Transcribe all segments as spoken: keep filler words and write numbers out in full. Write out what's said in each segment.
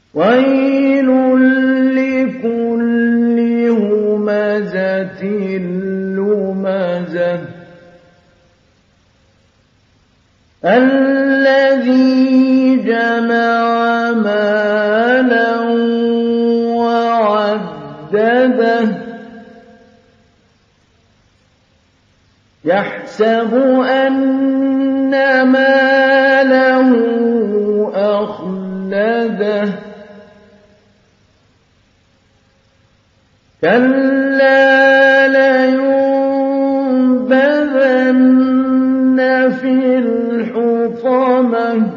ويل لكل همزة لمزة الذي جمع مالا وعدده يحسب أن ماله أخلده كلا لينبذن في الحطمة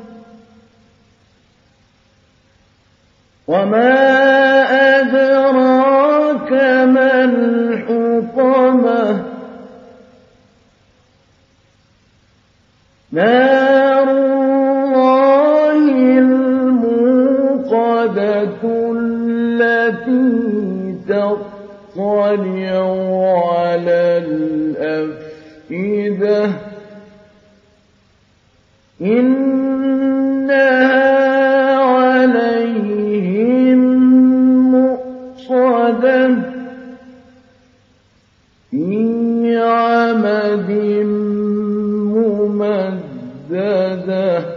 وما أدراك ما الحطمة نار الله الموقدة التي تطلع على الأفئدة إنها عليهم مؤصدة في عمد ممددة